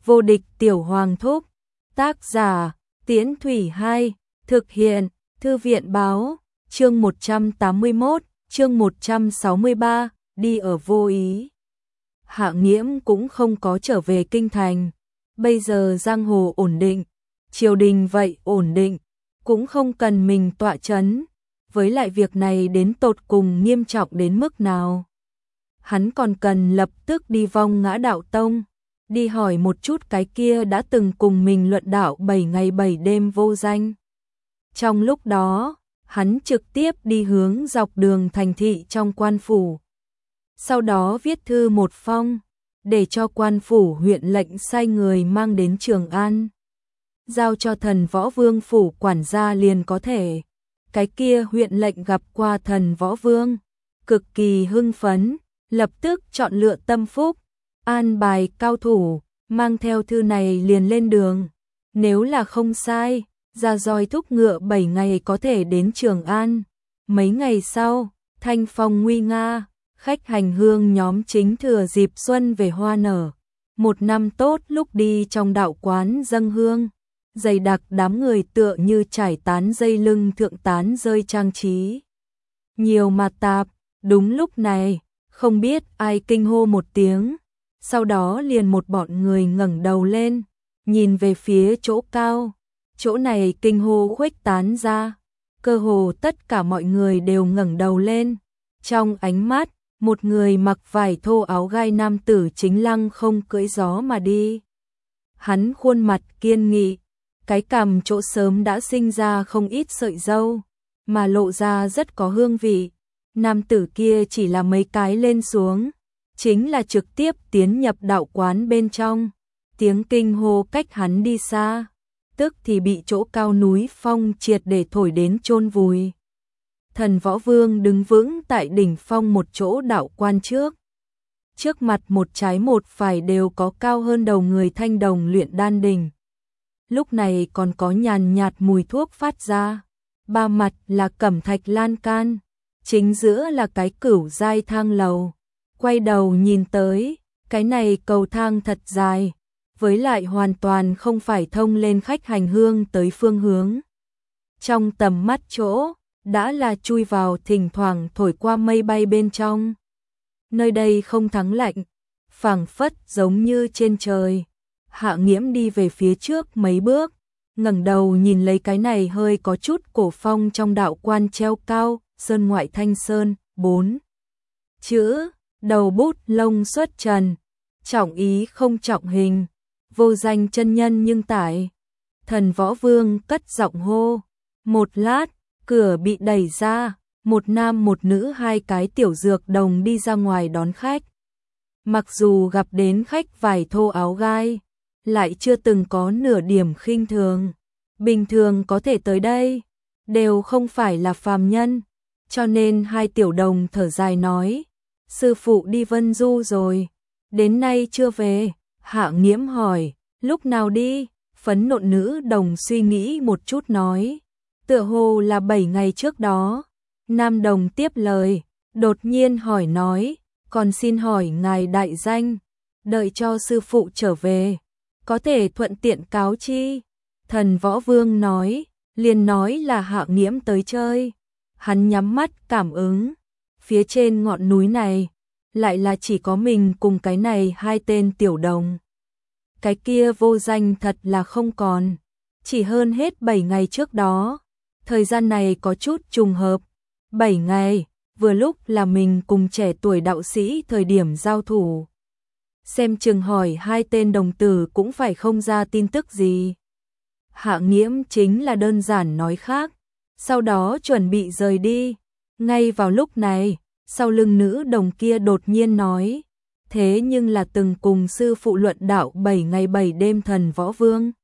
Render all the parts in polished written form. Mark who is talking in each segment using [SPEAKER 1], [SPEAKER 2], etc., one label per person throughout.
[SPEAKER 1] Vô địch tiểu hoàng thúc. Tác giả Tiễn Thủy 2. Thực hiện Thư viện báo. Chương 181, chương 163, đi ở vô ý. Hạ Nghiễm cũng không có trở về kinh thành. Bây giờ giang hồ ổn định, triều đình vậy ổn định, cũng không cần mình tọa chấn. Với lại việc này đến tột cùng nghiêm trọng đến mức nào. Hắn còn cần lập tức đi vong Ngã Đạo Tông, đi hỏi một chút cái kia đã từng cùng mình luận đạo 7 ngày 7 đêm Vô Danh. Trong lúc đó, hắn trực tiếp đi hướng dọc đường thành thị trong quan phủ. Sau đó viết thư một phong, để cho quan phủ huyện lệnh sai người mang đến Trường An. Giao cho Thần Võ Vương phủ quản gia liền có thể. Cái kia huyện lệnh gặp qua Thần Võ Vương, cực kỳ hưng phấn, lập tức chọn lựa tâm phúc, an bài cao thủ, mang theo thư này liền lên đường. Nếu là không sai, ra roi thúc ngựa 7 ngày có thể đến Trường An. Mấy ngày sau, thanh phong nguy nga, khách hành hương nhóm chính thừa dịp xuân về hoa nở. Một năm tốt lúc đi trong đạo quán dâng hương, dày đặc đám người tựa như trải tán dây lưng thượng tán rơi trang trí. Nhiều mà tạp, đúng lúc này, không biết ai kinh hô một tiếng, sau đó liền một bọn người ngẩng đầu lên, nhìn về phía chỗ cao. Chỗ này kinh hô khuếch tán ra, cơ hồ tất cả mọi người đều ngẩng đầu lên. Trong ánh mắt, một người mặc vải thô áo gai nam tử chính lăng không cưỡi gió mà đi. Hắn khuôn mặt kiên nghị, cái cằm chỗ sớm đã sinh ra không ít sợi râu, mà lộ ra rất có hương vị. Nam tử kia chỉ là mấy cái lên xuống, chính là trực tiếp tiến nhập đạo quán bên trong. Tiếng kinh hô cách hắn đi xa, tức thì bị chỗ cao núi phong triệt để thổi đến chôn vùi. Thần Võ Vương đứng vững tại đỉnh phong một chỗ đạo quan trước. Trước mặt một trái một phải đều có cao hơn đầu người thanh đồng luyện đan đỉnh. Lúc này còn có nhàn nhạt mùi thuốc phát ra. Ba mặt là cẩm thạch lan can, chính giữa là cái cửu giai thang lầu. Quay đầu nhìn tới, cái này cầu thang thật dài, với lại hoàn toàn không phải thông lên khách hành hương tới phương hướng. Trong tầm mắt chỗ, đã là chui vào thỉnh thoảng thổi qua mây bay bên trong. Nơi đây không thắng lạnh, phảng phất giống như trên trời. Hạ Nghiễm đi về phía trước mấy bước, ngẩng đầu nhìn lấy cái này hơi có chút cổ phong trong đạo quan treo cao, sơn ngoại thanh sơn, 4 chữ, đầu bút lông xuất trần, trọng ý không trọng hình, vô danh chân nhân nhưng tải. Thần Võ Vương cất giọng hô. Một lát, cửa bị đẩy ra, một nam một nữ hai cái tiểu dược đồng đi ra ngoài đón khách. Mặc dù gặp đến khách vải thô áo gai, lại chưa từng có nửa điểm khinh thường. Bình thường có thể tới đây, đều không phải là phàm nhân, cho nên hai tiểu đồng thở dài nói, sư phụ đi Vân Du rồi, đến nay chưa về. Hạ Nghiễm hỏi, lúc nào đi? Phấn nộn nữ đồng suy nghĩ một chút nói, tựa hồ là 7 ngày trước đó. Nam đồng tiếp lời, đột nhiên hỏi nói, còn xin hỏi ngài đại danh, đợi cho sư phụ trở về, có thể thuận tiện cáo chi. Thần Võ Vương nói, liền nói là Hạ Nghiễm tới chơi. Hắn nhắm mắt cảm ứng, phía trên ngọn núi này, lại là chỉ có mình cùng cái này hai tên tiểu đồng. Cái kia Vô Danh thật là không còn, chỉ hơn hết 7 ngày trước đó. Thời gian này có chút trùng hợp, 7 ngày, vừa lúc là mình cùng trẻ tuổi đạo sĩ thời điểm giao thủ. Xem chừng hỏi hai tên đồng tử cũng phải không ra tin tức gì. Hạ Nghiễm chính là đơn giản nói khác, sau đó chuẩn bị rời đi. Ngay vào lúc này, sau lưng nữ đồng kia đột nhiên nói, thế nhưng là từng cùng sư phụ luận đạo 7 ngày 7 đêm Thần Võ Vương.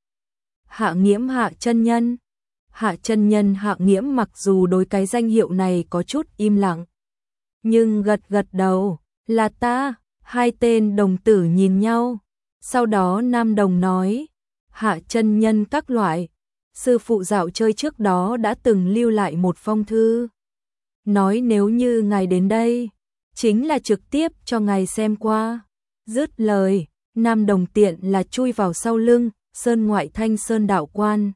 [SPEAKER 1] Hạ Nghiễm Hạ chân nhân. Hạ chân nhân Hạ Nghiễm mặc dù đối cái danh hiệu này có chút im lặng, nhưng gật gật đầu, là ta. Hai tên đồng tử nhìn nhau, sau đó nam đồng nói, Hạ chân nhân các loại, sư phụ dạo chơi trước đó đã từng lưu lại một phong thư, nói nếu như ngài đến đây, chính là trực tiếp cho ngài xem qua. Dứt lời, Nam Đồng tiện là chui vào sau lưng, Sơn ngoại Thanh Sơn đạo quan.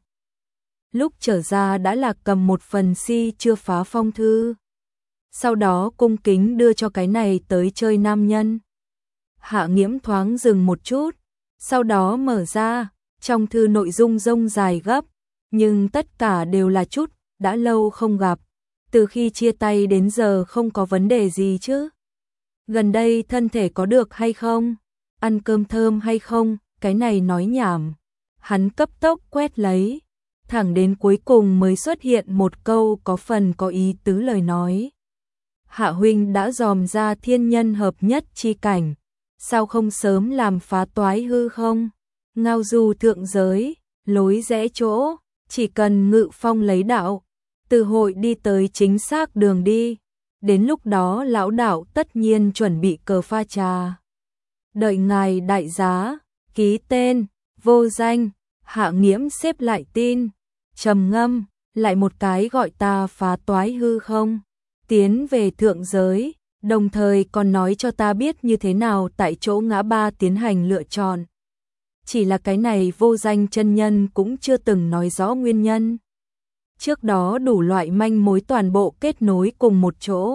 [SPEAKER 1] Lúc trở ra đã là cầm một phần si chưa phá phong thư. Sau đó cung kính đưa cho cái này tới chơi nam nhân. Hạ Nghiễm thoáng dừng một chút, sau đó mở ra, trong thư nội dung rông dài gấp, nhưng tất cả đều là chút, đã lâu không gặp, từ khi chia tay đến giờ không có vấn đề gì chứ. Gần đây thân thể có được hay không? Ăn cơm thơm hay không? Cái này nói nhảm. Hắn cấp tốc quét lấy, thẳng đến cuối cùng mới xuất hiện một câu có phần có ý tứ lời nói. Hạ huynh đã dòm ra thiên nhân hợp nhất chi cảnh, sao không sớm làm phá toái hư không? Ngao du thượng giới, lối rẽ chỗ, chỉ cần ngự phong lấy đạo, từ hội đi tới chính xác đường đi. Đến lúc đó lão đạo tất nhiên chuẩn bị cờ pha trà. Đợi ngài đại giá, ký tên, vô danh. Hạ Nghiễm xếp lại tin, trầm ngâm, lại một cái gọi ta phá toái hư không? Tiến về thượng giới, đồng thời còn nói cho ta biết như thế nào tại chỗ ngã ba tiến hành lựa chọn. Chỉ là cái này vô danh chân nhân cũng chưa từng nói rõ nguyên nhân. Trước đó đủ loại manh mối toàn bộ kết nối cùng một chỗ.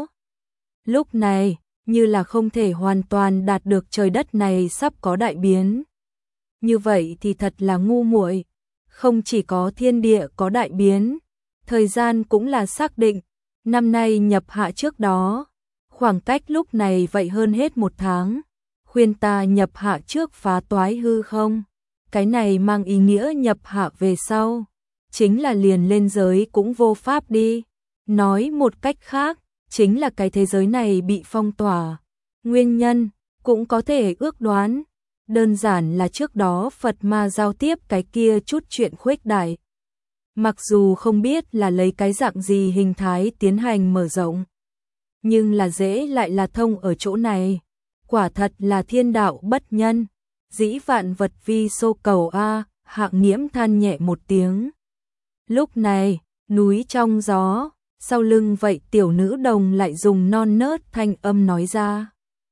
[SPEAKER 1] Lúc này, như là không thể hoàn toàn đạt được trời đất này sắp có đại biến. Như vậy thì thật là ngu muội, không chỉ có thiên địa có đại biến, thời gian cũng là xác định, năm nay nhập hạ trước đó, khoảng cách lúc này vậy hơn hết 1 tháng, khuyên ta nhập hạ trước phá toái hư không? Cái này mang ý nghĩa nhập hạ về sau, chính là liền lên giới cũng vô pháp đi. Nói một cách khác, chính là cái thế giới này bị phong tỏa. Nguyên nhân cũng có thể ước đoán, đơn giản là trước đó Phật ma giao tiếp cái kia chút chuyện khuếch đại. Mặc dù không biết là lấy cái dạng gì hình thái tiến hành mở rộng, nhưng là dễ lại là thông ở chỗ này. Quả thật là thiên đạo bất nhân, dĩ vạn vật vi xô cầu a. Hạ Nghiễm than nhẹ một tiếng. Lúc này, núi trong gió, sau lưng vậy tiểu nữ đồng lại dùng non nớt thanh âm nói ra.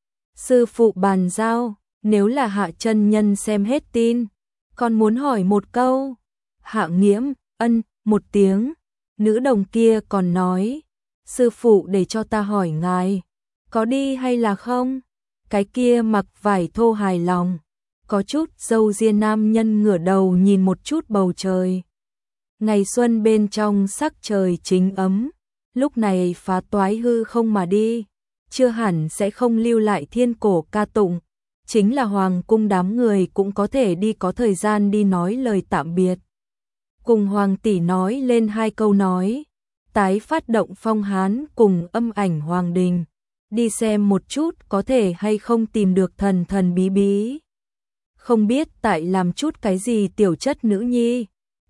[SPEAKER 1] Sư phụ bàn giao, nếu là Hạ chân nhân xem hết tin, còn muốn hỏi một câu. Hạ Nghiễm, ân, một tiếng. Nữ đồng kia còn nói, sư phụ để cho ta hỏi ngài, có đi hay là không? Cái kia mặc vải thô hài lòng, có chút râu ria nam nhân ngửa đầu nhìn một chút bầu trời. Ngày xuân bên trong sắc trời chính ấm, lúc này phá toái hư không mà đi, chưa hẳn sẽ không lưu lại thiên cổ ca tụng, chính là hoàng cung đám người cũng có thể đi có thời gian đi nói lời tạm biệt. Cùng hoàng tỷ nói lên 2 câu nói, tái phát động phong hán cùng âm ảnh hoàng đình, đi xem một chút có thể hay không tìm được thần thần bí bí. Không biết tại làm chút cái gì tiểu chất nữ nhi.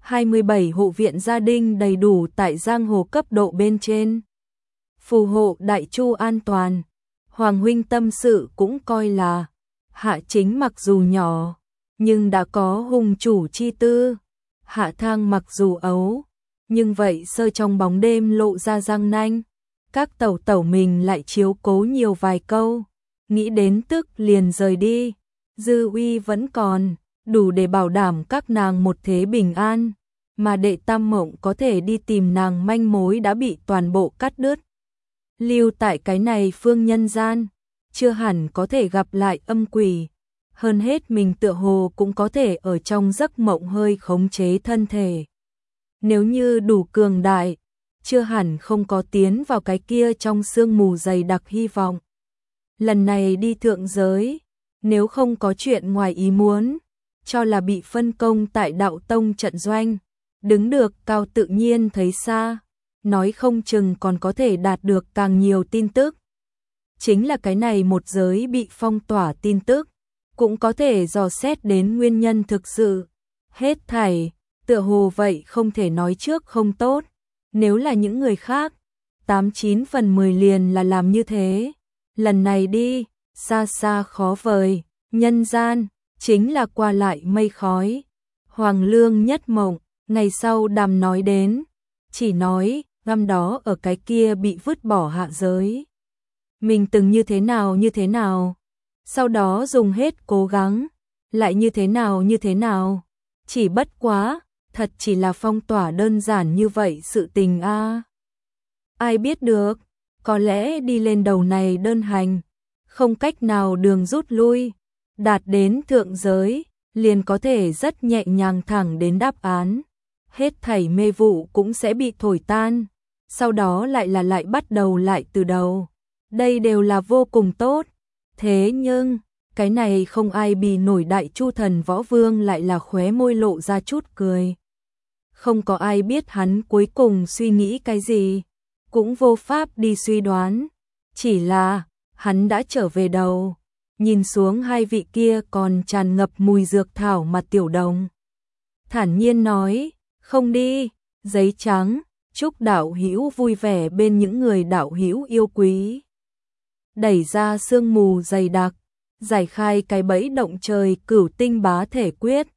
[SPEAKER 1] 27 hộ viện gia đình đầy đủ tại giang hồ cấp độ bên trên. Phù hộ đại chu an toàn. Hoàng huynh tâm sự cũng coi là Hạ chính mặc dù nhỏ, nhưng đã có hùng chủ chi tư. Hạ thang mặc dù ấu, nhưng vậy sơ trong bóng đêm lộ ra răng nanh. Các tẩu tẩu mình lại chiếu cố nhiều vài câu, nghĩ đến tức liền rời đi. Dư uy vẫn còn, đủ để bảo đảm các nàng một thế bình an, mà đệ Tam Mộng có thể đi tìm nàng manh mối đã bị toàn bộ cắt đứt. Lưu tại cái này phương nhân gian, chưa hẳn có thể gặp lại âm quỷ, hơn hết mình tựa hồ cũng có thể ở trong giấc mộng hơi khống chế thân thể. Nếu như đủ cường đại, chưa hẳn không có tiến vào cái kia trong sương mù dày đặc hy vọng. Lần này đi thượng giới, nếu không có chuyện ngoài ý muốn, cho là bị phân công tại đạo tông trận doanh, đứng được cao tự nhiên thấy xa, nói không chừng còn có thể đạt được càng nhiều tin tức. Chính là cái này một giới bị phong tỏa tin tức, cũng có thể dò xét đến nguyên nhân thực sự. Hết thảy, tựa hồ vậy không thể nói trước không tốt, nếu là những người khác, 89 phần 10 liền là làm như thế. Lần này đi, xa xa khó vời, nhân gian, chính là qua lại mây khói. Hoàng lương nhất mộng, ngày sau đàm nói đến, chỉ nói, năm đó ở cái kia bị vứt bỏ hạ giới. Mình từng như thế nào, sau đó dùng hết cố gắng, Lại như thế nào? Chỉ bất quá, thật chỉ là phong tỏa đơn giản như vậy sự tình a. Ai biết được, có lẽ đi lên đầu này đơn hành, không cách nào đường rút lui, đạt đến thượng giới, liền có thể rất nhẹ nhàng thẳng đến đáp án. Hết thảy mê vụ cũng sẽ bị thổi tan, sau đó lại bắt đầu lại từ đầu. Đây đều là vô cùng tốt. Thế nhưng, cái này không ai bì nổi Đại Chu Thần Võ Vương lại là khóe môi lộ ra chút cười. Không có ai biết hắn cuối cùng suy nghĩ cái gì, cũng vô pháp đi suy đoán. Chỉ là, hắn đã trở về đầu, nhìn xuống hai vị kia còn tràn ngập mùi dược thảo mặt Tiểu Đồng. Thản nhiên nói, không đi, giấy trắng, chúc đạo hữu vui vẻ bên những người đạo hữu yêu quý. Đẩy ra sương mù dày đặc, giải khai cái bẫy động trời Cửu Tinh Bá Thể Quyết,